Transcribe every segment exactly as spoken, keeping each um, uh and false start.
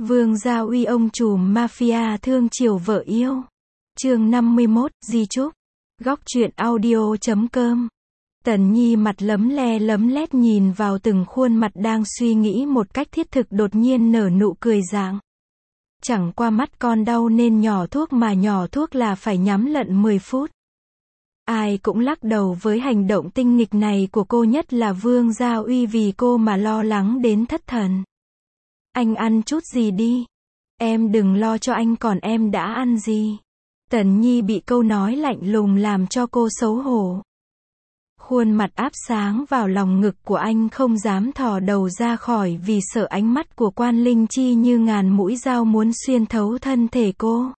Vương Gia Uy ông trùm mafia thương chiều vợ yêu. Chương năm mươi mốt, di chúc. Góc truyện audio chấm com. Tần Nhi mặt lấm le lấm lét nhìn vào từng khuôn mặt đang suy nghĩ một cách thiết thực, đột nhiên nở nụ cười rạng. Chẳng qua mắt con đau nên nhỏ thuốc, mà nhỏ thuốc là phải nhắm lận mười phút. Ai cũng lắc đầu với hành động tinh nghịch này của cô, nhất là Vương Gia Uy vì cô mà lo lắng đến thất thần. Anh ăn chút gì đi. Em đừng lo cho anh, còn em đã ăn gì? Tần Nhi bị câu nói lạnh lùng làm cho cô xấu hổ. Khuôn mặt áp sáng vào lòng ngực của anh, không dám thò đầu ra khỏi vì sợ ánh mắt của Quan Linh Chi như ngàn mũi dao muốn xuyên thấu thân thể cô.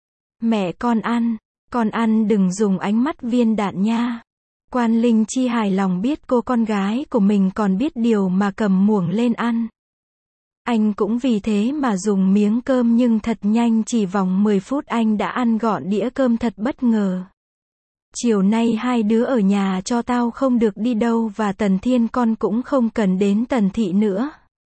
Mẹ con ăn, con ăn, đừng dùng ánh mắt viên đạn nha. Quan Linh Chi hài lòng biết cô con gái của mình còn biết điều mà cầm muỗng lên ăn. Anh cũng vì thế mà dùng miếng cơm, nhưng thật nhanh, chỉ vòng mười phút anh đã ăn gọn đĩa cơm, thật bất ngờ. Chiều nay hai đứa ở nhà cho tao, không được đi đâu, và Tần Thiên con cũng không cần đến Tần Thị nữa.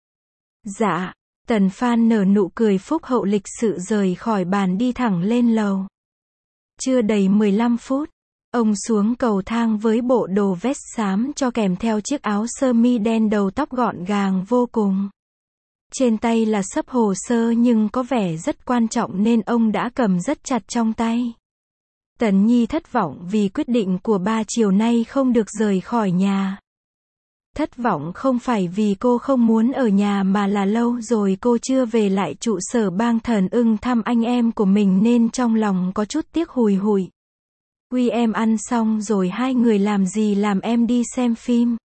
Dạ. Tần Phan nở nụ cười phúc hậu, lịch sự rời khỏi bàn đi thẳng lên lầu. Chưa đầy mười lăm phút, ông xuống cầu thang với bộ đồ vest xám cho kèm theo chiếc áo sơ mi đen, đầu tóc gọn gàng vô cùng. Trên tay là xấp hồ sơ nhưng có vẻ rất quan trọng nên ông đã cầm rất chặt trong tay. Tần Nhi thất vọng vì quyết định của ba chiều nay không được rời khỏi nhà. Thất vọng không phải vì cô không muốn ở nhà, mà là lâu rồi cô chưa về lại trụ sở bang Thần Ưng thăm anh em của mình nên trong lòng có chút tiếc hùi hụi. Uy, em ăn xong rồi hai người làm gì, làm em đi xem phim.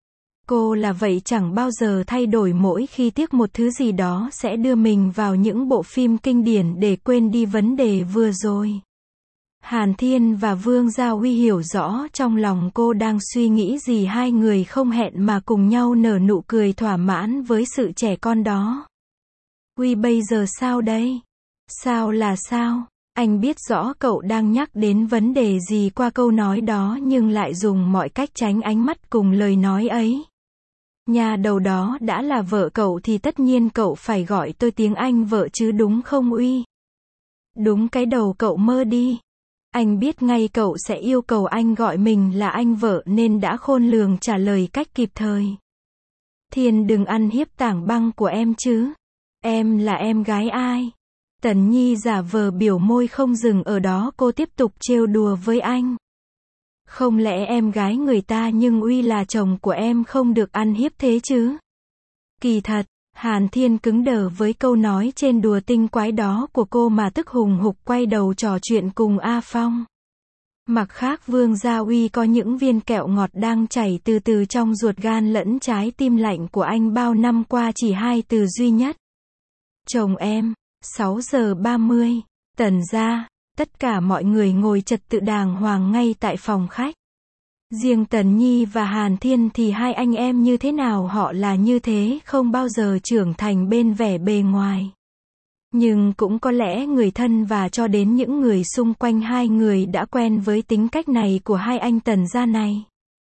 Cô là vậy, chẳng bao giờ thay đổi, mỗi khi tiếc một thứ gì đó sẽ đưa mình vào những bộ phim kinh điển để quên đi vấn đề vừa rồi. Hàn Thiên và Vương Gia Uy hiểu rõ trong lòng cô đang suy nghĩ gì, hai người không hẹn mà cùng nhau nở nụ cười thỏa mãn với sự trẻ con đó. Uy, bây giờ sao đây? Sao là sao? Anh biết rõ cậu đang nhắc đến vấn đề gì qua câu nói đó, nhưng lại dùng mọi cách tránh ánh mắt cùng lời nói ấy. Nhà đầu đó đã là vợ cậu thì tất nhiên cậu phải gọi tôi tiếng anh vợ chứ, đúng không Uy? Đúng cái đầu cậu mơ đi. Anh biết ngay cậu sẽ yêu cầu anh gọi mình là anh vợ nên đã khôn lường trả lời cách kịp thời. Thiên, đừng ăn hiếp tảng băng của em chứ. Em là em gái ai? Tần Nhi giả vờ biểu môi không dừng ở đó, cô tiếp tục trêu đùa với anh. Không lẽ em gái người ta, nhưng Uy là chồng của em, không được ăn hiếp thế chứ? Kỳ thật, Hàn Thiên cứng đờ với câu nói trên đùa tinh quái đó của cô mà tức hùng hục quay đầu trò chuyện cùng A Phong. Mặt khác, Vương Gia Uy có những viên kẹo ngọt đang chảy từ từ trong ruột gan lẫn trái tim lạnh của anh bao năm qua, chỉ hai từ duy nhất. Chồng em. sáu giờ ba mươi, Tần gia. Tất cả mọi người ngồi trật tự đàng hoàng ngay tại phòng khách. Riêng Tần Nhi và Hàn Thiên thì hai anh em như thế nào họ là như thế, không bao giờ trưởng thành bên vẻ bề ngoài. Nhưng cũng có lẽ người thân và cho đến những người xung quanh hai người đã quen với tính cách này của hai anh Tần gia này.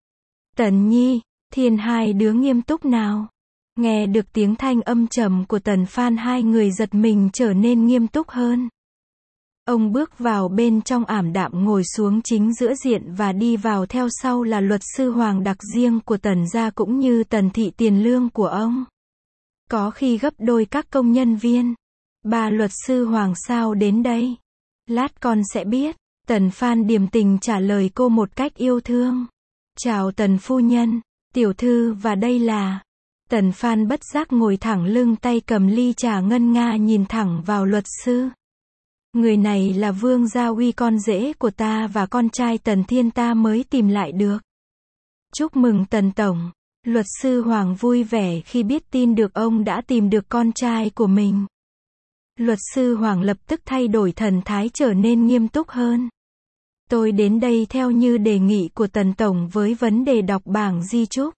Tần Nhi, Thiên, hai đứa nghiêm túc nào. Nghe được tiếng thanh âm trầm của Tần Phan, hai người giật mình trở nên nghiêm túc hơn. Ông bước vào bên trong ảm đạm, ngồi xuống chính giữa diện và đi vào theo sau là luật sư Hoàng, đặc riêng của Tần gia cũng như Tần Thị. Tiền lương của ông có khi gấp đôi các công nhân viên. Bà luật sư Hoàng, sao đến đây? Lát con sẽ biết. Tần Phan điềm tình trả lời cô một cách yêu thương. Chào Tần phu nhân, tiểu thư, và đây là... Tần Phan bất giác ngồi thẳng lưng, tay cầm ly trà ngân nga nhìn thẳng vào luật sư. Người này là Vương Gia Uy, con rể của ta và con trai Tần Thiên ta mới tìm lại được. Chúc mừng Tần tổng. Luật sư Hoàng vui vẻ khi biết tin được ông đã tìm được con trai của mình. Luật sư Hoàng lập tức thay đổi thần thái, trở nên nghiêm túc hơn. Tôi đến đây theo như đề nghị của Tần tổng với vấn đề đọc bảng di chúc.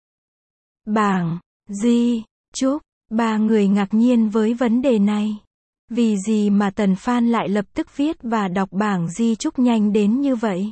Bảng di chúc. Ba người ngạc nhiên với vấn đề này. Vì gì mà Tần Phan lại lập tức viết và đọc bảng di chúc nhanh đến như vậy?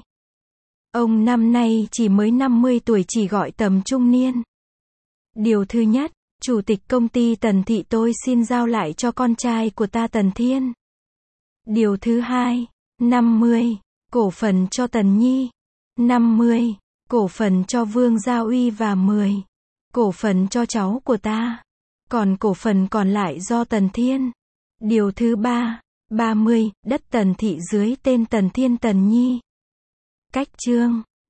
Ông năm nay chỉ mới năm mươi tuổi, chỉ gọi tầm trung niên. Điều thứ nhất, Chủ tịch công ty Tần Thị tôi xin giao lại cho con trai của ta Tần Thiên. Điều thứ hai, năm mươi. Cổ phần cho Tần Nhi. năm mươi. Cổ phần cho Vương Gia Uy và mười. Cổ phần cho cháu của ta. Còn cổ phần còn lại do Tần Thiên. Điều thứ ba, ba mươi. Đất Tần Thị dưới tên Tần Thiên Tần Nhi. Cách chương